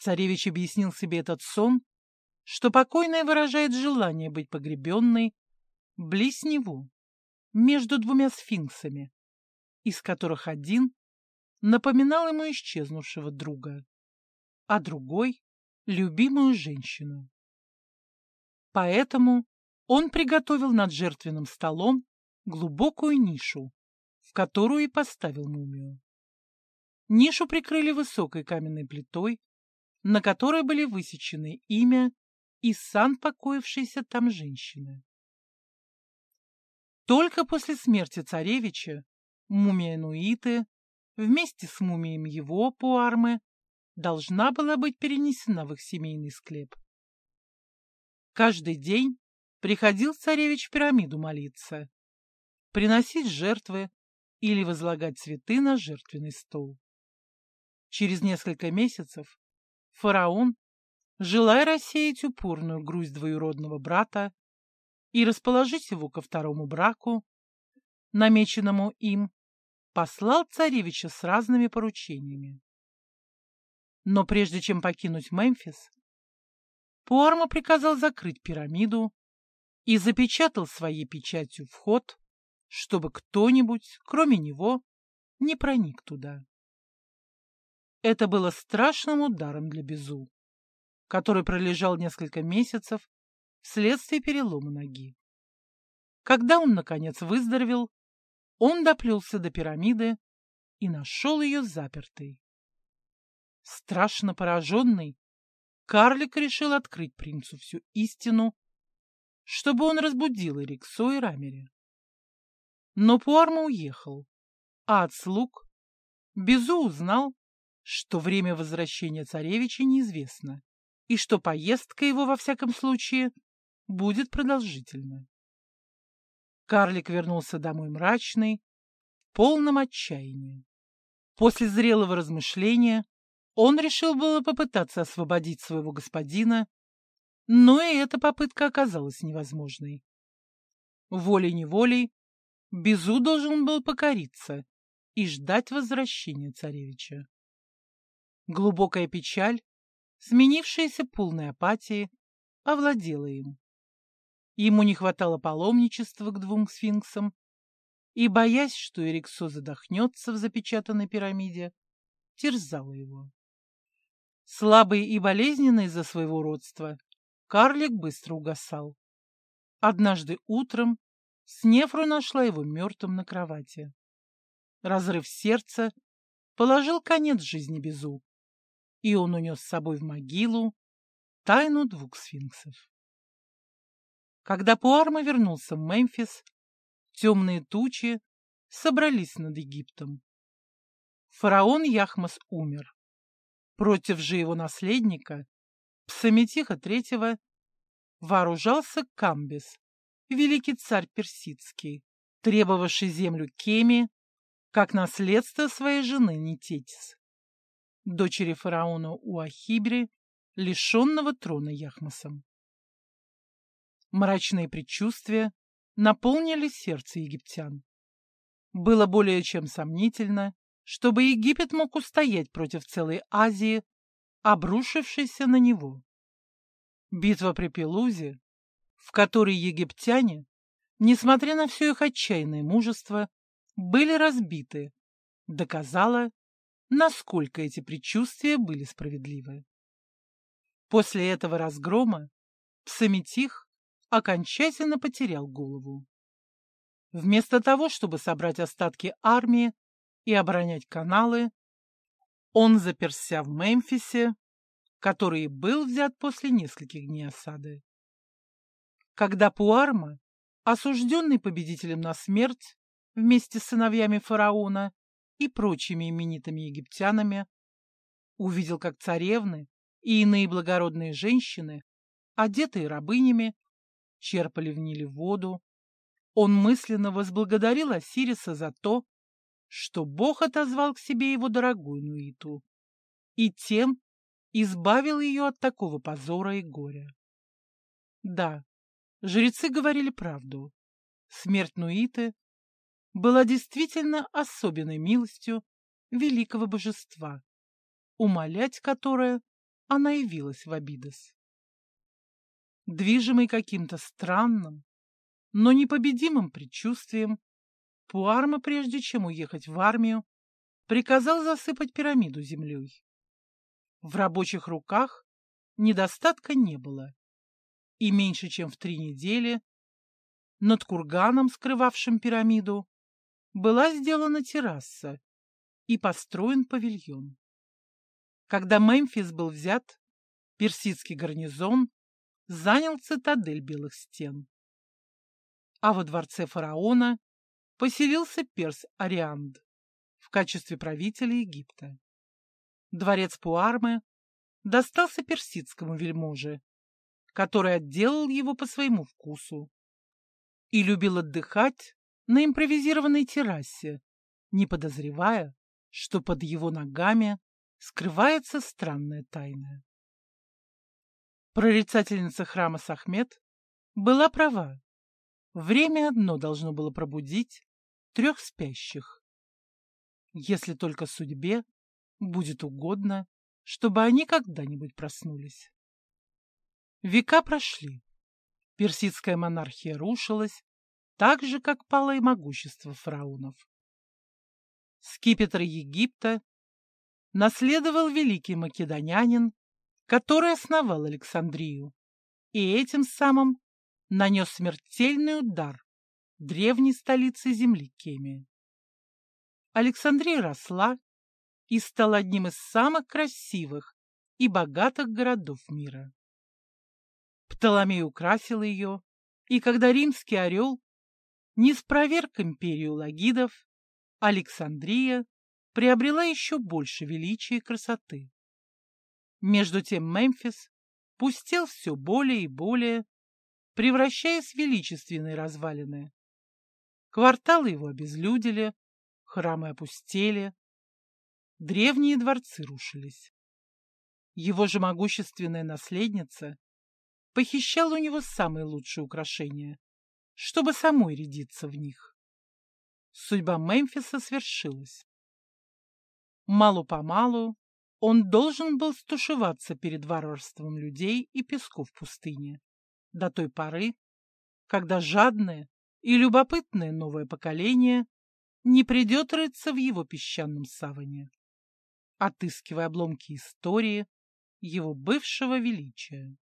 Царевич объяснил себе этот сон, что покойная выражает желание быть погребенной близ него, между двумя сфинксами, из которых один напоминал ему исчезнувшего друга, а другой — любимую женщину. Поэтому он приготовил над жертвенным столом глубокую нишу, в которую и поставил мумию. Нишу прикрыли высокой каменной плитой, на которой были высечены имя и сан покоившейся там женщины. Только после смерти царевича мумия Нуиты вместе с мумией его Пуармы должна была быть перенесена в их семейный склеп. Каждый день приходил царевич в пирамиду молиться, приносить жертвы или возлагать цветы на жертвенный стол. Через несколько месяцев фараон, желая рассеять упорную грусть двоюродного брата и расположить его ко второму браку, намеченному им, послал царевича с разными поручениями. Но прежде чем покинуть Мемфис, Пуарма приказал закрыть пирамиду и запечатал своей печатью вход, чтобы кто-нибудь, кроме него, не проник туда. Это было страшным ударом для Безу, который пролежал несколько месяцев вследствие перелома ноги. Когда он, наконец, выздоровел, он доплелся до пирамиды и нашел ее запертой. Страшно пораженный, карлик решил открыть принцу всю истину, чтобы он разбудил Эриксо и Рамере. Но Пуарма уехал, а от слуг Безу узнал, что время возвращения царевича неизвестно и что поездка его, во всяком случае, будет продолжительной. Карлик вернулся домой мрачный, в полном отчаянии. После зрелого размышления он решил было попытаться освободить своего господина, но и эта попытка оказалась невозможной. Волей-неволей Безу должен был покориться и ждать возвращения царевича. Глубокая печаль, сменившаяся полной апатией, овладела им. Ему не хватало паломничества к двум сфинксам, и, боясь, что Эриксо задохнется в запечатанной пирамиде, терзала его. Слабый и болезненный из-за своего родства, карлик быстро угасал. Однажды утром Снефру нашла его мертвым на кровати. Разрыв сердца положил конец жизни Безу, и он унес с собой в могилу тайну двух сфинксов. Когда Пуарма вернулся в Мемфис, темные тучи собрались над Египтом. Фараон Яхмос умер. Против же его наследника, Псаметиха III, вооружался Камбис, великий царь персидский, требовавший землю Кеми как наследство своей жены Нететис, дочери фараона Уахибри, лишенного трона Яхмосом. Мрачные предчувствия наполнили сердце египтян. Было более чем сомнительно, чтобы Египет мог устоять против целой Азии, обрушившейся на него. Битва при Пелузе, в которой египтяне, несмотря на все их отчаянное мужество, были разбиты, доказала, насколько эти предчувствия были справедливы. После этого разгрома Псаметих окончательно потерял голову. Вместо того, чтобы собрать остатки армии и оборонять каналы, он заперся в Мемфисе, который был взят после нескольких дней осады. Когда Пуарма, осужденный победителем на смерть вместе с сыновьями фараона и прочими именитыми египтянами, увидел, как царевны и иные благородные женщины, одетые рабынями, черпали в Ниле воду, он мысленно возблагодарил Осириса за то, что Бог отозвал к себе его дорогую Нуиту и тем избавил ее от такого позора и горя. Да, жрецы говорили правду. Смерть Нуиты была действительно особенной милостью великого божества, умолять которое она явилась в Абидос. Движимый каким-то странным, но непобедимым предчувствием, Пуарма, прежде чем уехать в армию, приказал засыпать пирамиду землей. В рабочих руках недостатка не было, и меньше чем в 3 недели над курганом, скрывавшим пирамиду, была сделана терраса и построен павильон. Когда Мемфис был взят, персидский гарнизон занял цитадель Белых стен, а во дворце фараона поселился перс Арианд в качестве правителя Египта. Дворец Пуармы достался персидскому вельможе, который отделал его по своему вкусу и любил отдыхать на импровизированной террасе, не подозревая, что под его ногами скрывается странная тайна. Прорицательница храма Сахмет была права. Время одно должно было пробудить 3 спящих. Если только судьбе будет угодно, чтобы они когда-нибудь проснулись. Века прошли. Персидская монархия рушилась, так же, как пало и могущество фараонов. Скипетр Египта наследовал великий македонянин, который основал Александрию, и этим самым нанес смертельный удар древней столице земли Кемия. Александрия росла и стала одним из самых красивых и богатых городов мира. Птоломей украсил ее, и когда римский орел не спроверг империю лагидов, Александрия приобрела еще больше величия и красоты. Между тем Мемфис пустел все более и более, превращаясь в величественные развалины. Кварталы его обезлюдили, храмы опустели, древние дворцы рушились. Его же могущественная наследница похищала у него самые лучшие украшения, чтобы самой рядиться в них. Судьба Мемфиса свершилась. Мало-помалу он должен был стушеваться перед варварством людей и песков пустыни, до той поры, когда жадное и любопытное новое поколение не придет рыться в его песчаном саване, отыскивая обломки истории его бывшего величия.